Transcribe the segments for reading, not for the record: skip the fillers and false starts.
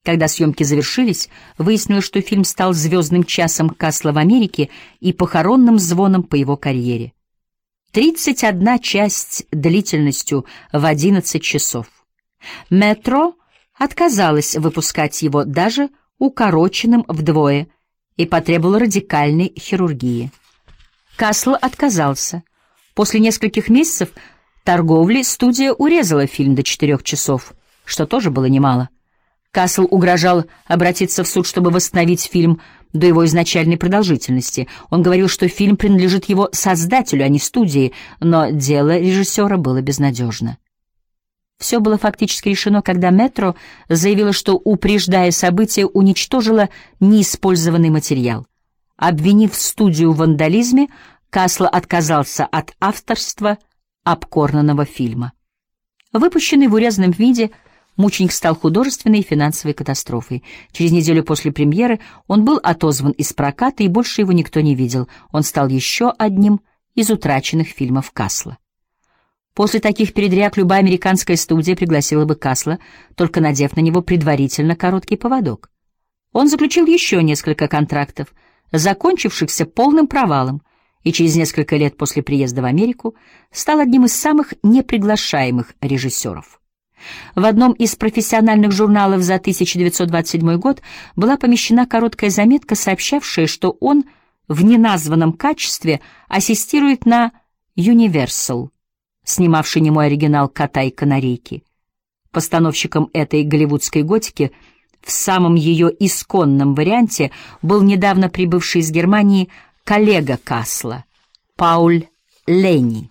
Когда съемки завершились, выяснилось, что фильм стал звездным часом Касла в Америке и похоронным звоном по его карьере. 31 часть длительностью в 11 часов. «Метро» отказалась выпускать его даже укороченным вдвое и потребовала радикальной хирургии. Касл отказался. После нескольких месяцев торговли студия урезала фильм до 4 часов, что тоже было немало. Касл угрожал обратиться в суд, чтобы восстановить фильм до его изначальной продолжительности. Он говорил, что фильм принадлежит его создателю, а не студии, но дело режиссера было безнадежно. Все было фактически решено, когда «Метро» заявила, что, упреждая события, уничтожила неиспользованный материал. Обвинив студию в вандализме, Касл отказался от авторства обкорнанного фильма. Выпущенный в урезанном виде, «Мученик» стал художественной и финансовой катастрофой. Через неделю после премьеры он был отозван из проката, и больше его никто не видел. Он стал еще одним из утраченных фильмов Касла. После таких передряг любая американская студия пригласила бы Касла, только надев на него предварительно короткий поводок. Он заключил еще несколько контрактов, закончившихся полным провалом, и через несколько лет после приезда в Америку стал одним из самых неприглашаемых режиссеров. В одном из профессиональных журналов за 1927 год была помещена короткая заметка, сообщавшая, что он в неназванном качестве ассистирует на Universal, снимавший немой оригинал «Кота и канарейки». Постановщиком этой голливудской готики в самом ее исконном варианте был недавно прибывший из Германии коллега Касла, Пауль Ленни.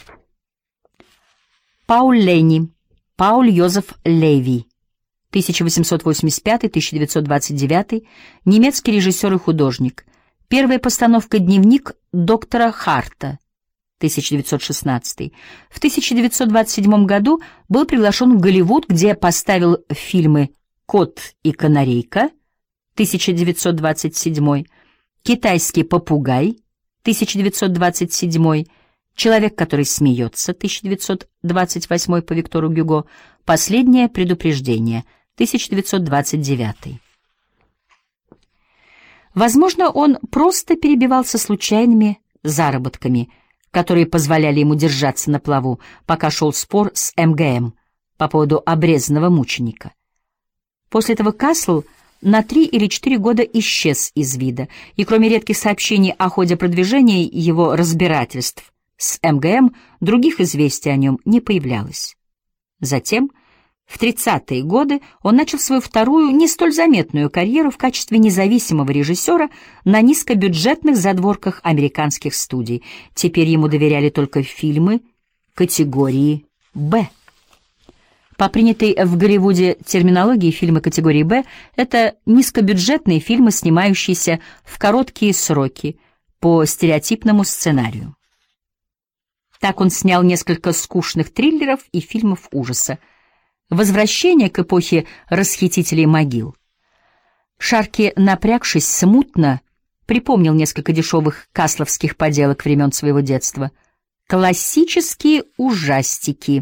Пауль Ленни, Пауль Йозеф Леви, 1885-1929, немецкий режиссер и художник. Первая постановка «Дневник доктора Харта», 1916. В 1927 году был приглашен в Голливуд, где поставил фильмы «Кот и канарейка», 1927, «Китайский попугай», 1927, «Человек, который смеется», 1928 по Виктору Гюго, «Последнее предупреждение», 1929. Возможно, он просто перебивался случайными заработками, которые позволяли ему держаться на плаву, пока шел спор с МГМ по поводу обрезанного мученика. После этого Касл на 3 или 4 года исчез из вида, и кроме редких сообщений о ходе продвижения его разбирательств с МГМ, других известий о нем не появлялось. Затем, в 30-е годы, он начал свою вторую, не столь заметную карьеру в качестве независимого режиссера на низкобюджетных задворках американских студий. Теперь ему доверяли только фильмы категории «Б». По принятой в Голливуде терминологии, фильмы категории «Б» — это низкобюджетные фильмы, снимающиеся в короткие сроки по стереотипному сценарию. Так он снял несколько скучных триллеров и фильмов ужаса. «Возвращение к эпохе расхитителей могил». Шарки, напрягшись, смутно припомнил несколько дешевых касловских поделок времен своего детства. «Классические ужастики».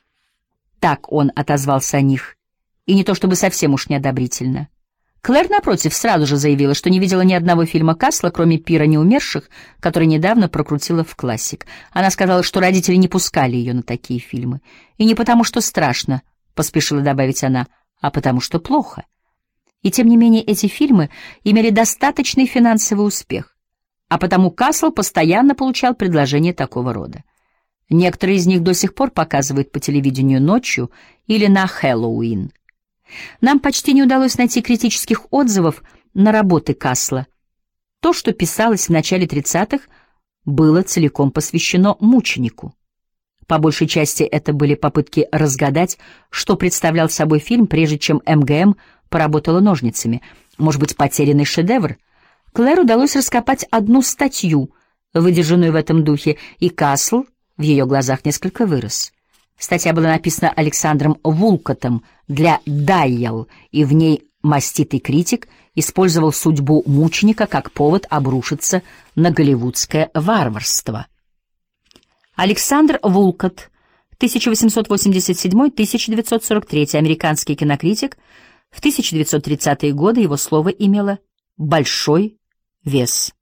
Так он отозвался о них, и не то чтобы совсем уж неодобрительно. Клэр, напротив, сразу же заявила, что не видела ни одного фильма Касла, кроме «Пира неумерших», который недавно прокрутила в «Классик». Она сказала, что родители не пускали ее на такие фильмы. И не потому, что страшно, поспешила добавить она, а потому, что плохо. И тем не менее эти фильмы имели достаточный финансовый успех, а потому Касл постоянно получал предложения такого рода. Некоторые из них до сих пор показывают по телевидению ночью или на Хэллоуин. Нам почти не удалось найти критических отзывов на работы Касла. То, что писалось в начале 30-х, было целиком посвящено мученику. По большей части это были попытки разгадать, что представлял собой фильм, прежде чем МГМ поработала ножницами. Может быть, потерянный шедевр? Клэр удалось раскопать одну статью, выдержанную в этом духе, и Касл в ее глазах несколько вырос. Статья была написана Александром Вулкотом для «Дайял», и в ней маститый критик использовал судьбу мученика как повод обрушиться на голливудское варварство. Александр Вулкот, 1887-1943, американский кинокритик, В 1930-е годы его слово имело большой вес.